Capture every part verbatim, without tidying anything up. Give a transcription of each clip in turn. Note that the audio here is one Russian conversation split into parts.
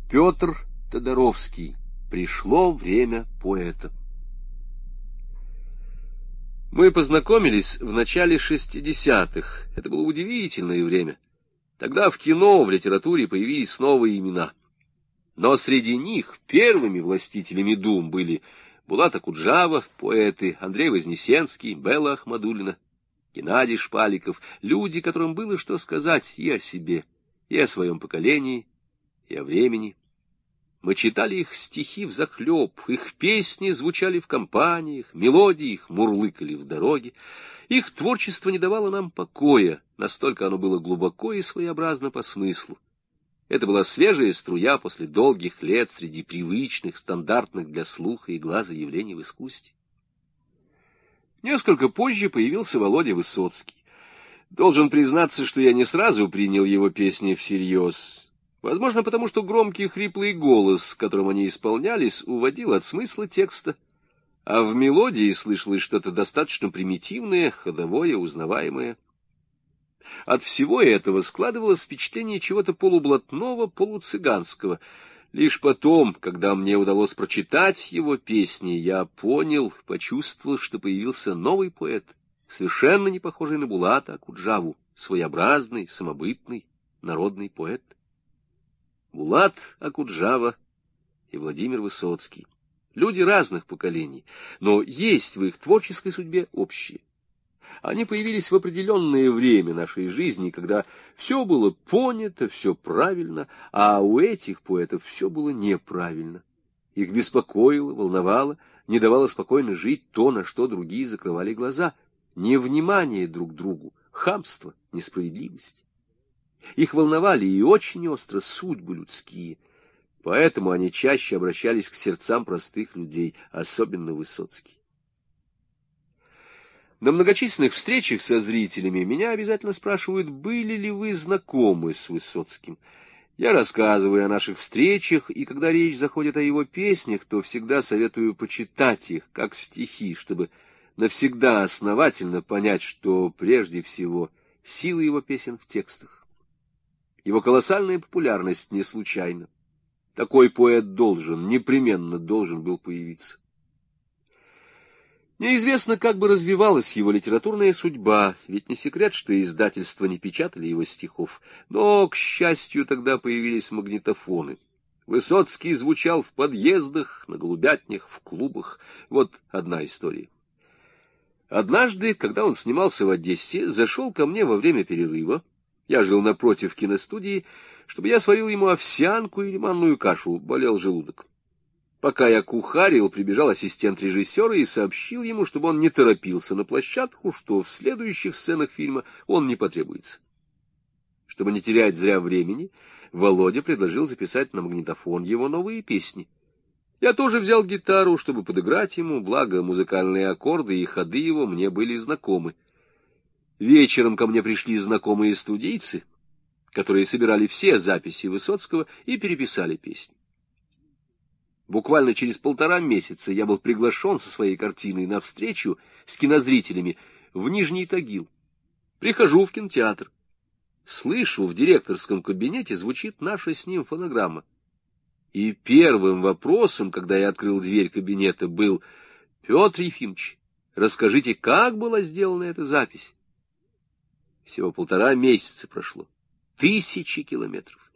Петр Тодоровский. Пришло время поэта. Мы познакомились в начале шестидесятых. Это было удивительное время. Тогда в кино, в литературе появились новые имена. Но среди них первыми властителями дум были Булат Акуджава, поэты, Андрей Вознесенский, Белла Ахмадуллина, Геннадий Шпаликов, люди, которым было что сказать и о себе, и о своем поколении, и о времени. Мы читали их стихи взахлеб, их песни звучали в компаниях, мелодии их мурлыкали в дороге. Их творчество не давало нам покоя, настолько оно было глубоко и своеобразно по смыслу. Это была свежая струя после долгих лет среди привычных, стандартных для слуха и глаза явлений в искусстве. Несколько позже появился Володя Высоцкий. Должен признаться, что я не сразу принял его песни всерьез. Возможно, потому что громкий хриплый голос, которым они исполнялись, уводил от смысла текста, а в мелодии слышалось что-то достаточно примитивное, ходовое, узнаваемое. От всего этого складывалось впечатление чего-то полублатного, полуцыганского. Лишь потом, когда мне удалось прочитать его песни, я понял, почувствовал, что появился новый поэт, совершенно не похожий на Булата Акуджаву, своеобразный, самобытный, народный поэт. Булат Акуджава и Владимир Высоцкий. Люди разных поколений, но есть в их творческой судьбе общее. Они появились в определенное время нашей жизни, когда все было понято, все правильно, а у этих поэтов все было неправильно. Их беспокоило, волновало, не давало спокойно жить то, на что другие закрывали глаза. Невнимание друг к другу, хамство, несправедливость. Их волновали и очень остро судьбы людские, поэтому они чаще обращались к сердцам простых людей, особенно Высоцкий. На многочисленных встречах со зрителями меня обязательно спрашивают, были ли вы знакомы с Высоцким. Я рассказываю о наших встречах, и когда речь заходит о его песнях, то всегда советую почитать их, как стихи, чтобы навсегда основательно понять, что прежде всего сила его песен в текстах. Его колоссальная популярность не случайна. Такой поэт должен, непременно должен был появиться. Неизвестно, как бы развивалась его литературная судьба, ведь не секрет, что издательства не печатали его стихов, но, к счастью, тогда появились магнитофоны. Высоцкий звучал в подъездах, на голубятнях, в клубах. Вот одна история. Однажды, когда он снимался в Одессе, зашел ко мне во время перерыва. Я жил напротив киностудии, чтобы я сварил ему овсянку или манную кашу, болел желудок. Пока я кухарил, прибежал ассистент режиссера и сообщил ему, чтобы он не торопился на площадку, что в следующих сценах фильма он не потребуется. Чтобы не терять зря времени, Володя предложил записать на магнитофон его новые песни. Я тоже взял гитару, чтобы подыграть ему, благо музыкальные аккорды и ходы его мне были знакомы. Вечером ко мне пришли знакомые студийцы, которые собирали все записи Высоцкого и переписали песни. Буквально через полтора месяца я был приглашен со своей картиной на встречу с кинозрителями в Нижний Тагил. Прихожу в кинотеатр. Слышу, в директорском кабинете звучит наша с ним фонограмма. И первым вопросом, когда я открыл дверь кабинета, был: «Петр Ефимович, расскажите, как была сделана эта запись?» Всего полтора месяца прошло. Тысячи километров.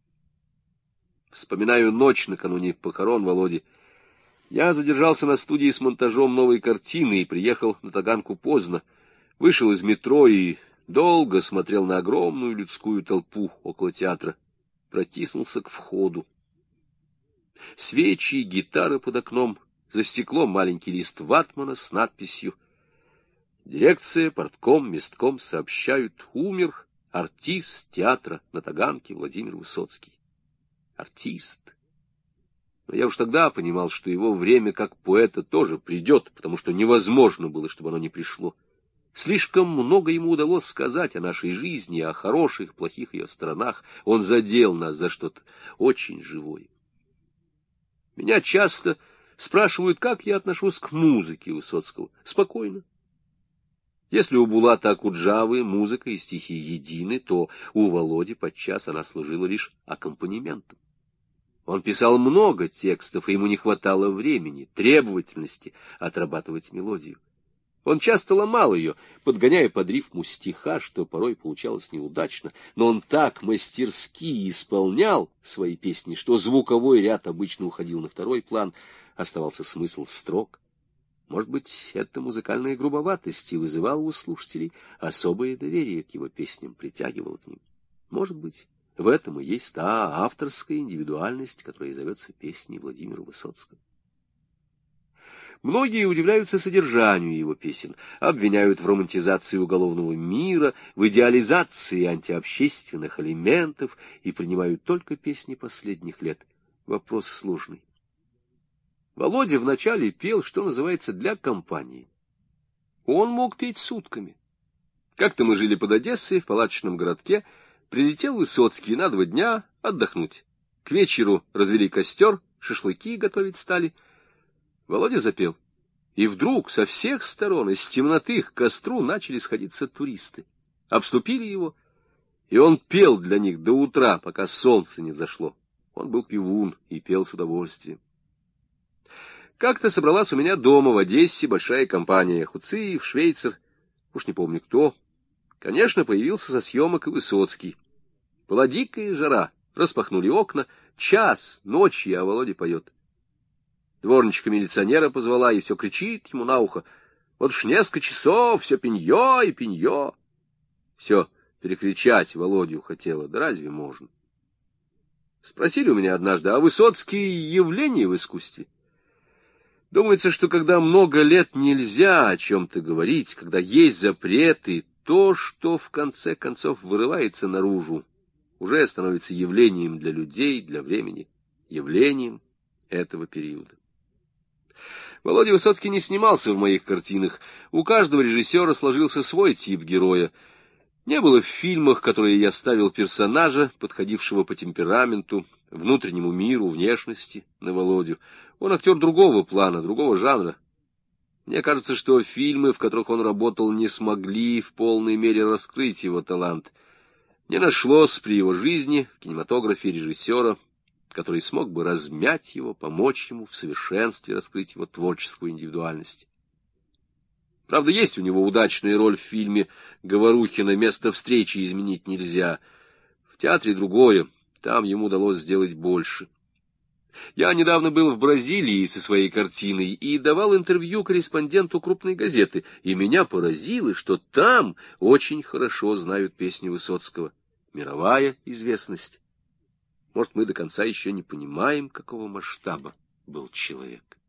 Вспоминаю ночь накануне похорон Володи. Я задержался на студии с монтажом новой картины и приехал на Таганку поздно. Вышел из метро и долго смотрел на огромную людскую толпу около театра. Протиснулся к входу. Свечи, гитара под окном, за стеклом маленький лист ватмана с надписью: «Дирекция, портком, местком сообщают, умер артист театра на Таганке Владимир Высоцкий». Артист. Но я уж тогда понимал, что его время как поэта тоже придет, потому что невозможно было, чтобы оно не пришло. Слишком много ему удалось сказать о нашей жизни, о хороших, плохих ее сторонах. Он задел нас за что-то очень живое. Меня часто спрашивают, как я отношусь к музыке Высоцкого. Спокойно. Если у Булата Акуджавы музыка и стихи едины, то у Володи подчас она служила лишь аккомпанементом. Он писал много текстов, и ему не хватало времени, требовательности отрабатывать мелодию. Он часто ломал ее, подгоняя под рифму стиха, что порой получалось неудачно, но он так мастерски исполнял свои песни, что звуковой ряд обычно уходил на второй план, оставался смысл строк. Может быть, эта музыкальная грубоватость и вызывала у слушателей особое доверие к его песням, притягивала к ним. Может быть, в этом и есть та авторская индивидуальность, которая зовется песней Владимира Высоцкого. Многие удивляются содержанию его песен, обвиняют в романтизации уголовного мира, в идеализации антиобщественных элементов и принимают только песни последних лет. Вопрос сложный. Володя вначале пел, что называется, для компании. Он мог петь сутками. Как-то мы жили под Одессой, в палаточном городке, прилетел Высоцкий на два дня отдохнуть. К вечеру развели костер, шашлыки готовить стали. Володя запел. И вдруг со всех сторон из темноты к костру начали сходиться туристы. Обступили его, и он пел для них до утра, пока солнце не взошло. Он был певун и пел с удовольствием. Как-то собралась у меня дома в Одессе большая компания. Хуциев, Швейцер, уж не помню кто. Конечно, появился со съемок и Высоцкий. Была дикая жара, распахнули окна. Час, ночью, а Володя поет. Дворничка милиционера позвала и все кричит ему на ухо. Вот уж несколько часов, все пенье и пенье. Все перекричать Володю хотела, да разве можно? Спросили у меня однажды, а Высоцкий явление в искусстве? Думается, что когда много лет нельзя о чем-то говорить, когда есть запреты, то, что в конце концов вырывается наружу, уже становится явлением для людей, для времени, явлением этого периода. Володя Высоцкий не снимался в моих картинах. У каждого режиссера сложился свой тип героя. Не было в фильмах, которые я ставил, персонажа, подходившего по темпераменту, внутреннему миру, внешности, на Володю. Он актер другого плана, другого жанра. Мне кажется, что фильмы, в которых он работал, не смогли в полной мере раскрыть его талант. Не нашлось при его жизни в кинематографе режиссера, который смог бы размять его, помочь ему в совершенстве раскрыть его творческую индивидуальность. Правда, есть у него удачная роль в фильме Говорухина «Место встречи изменить нельзя». В театре другое, там ему удалось сделать больше. Я недавно был в Бразилии со своей картиной и давал интервью корреспонденту крупной газеты, и меня поразило, что там очень хорошо знают песни Высоцкого. Мировая известность. Может, мы до конца еще не понимаем, какого масштаба был человек.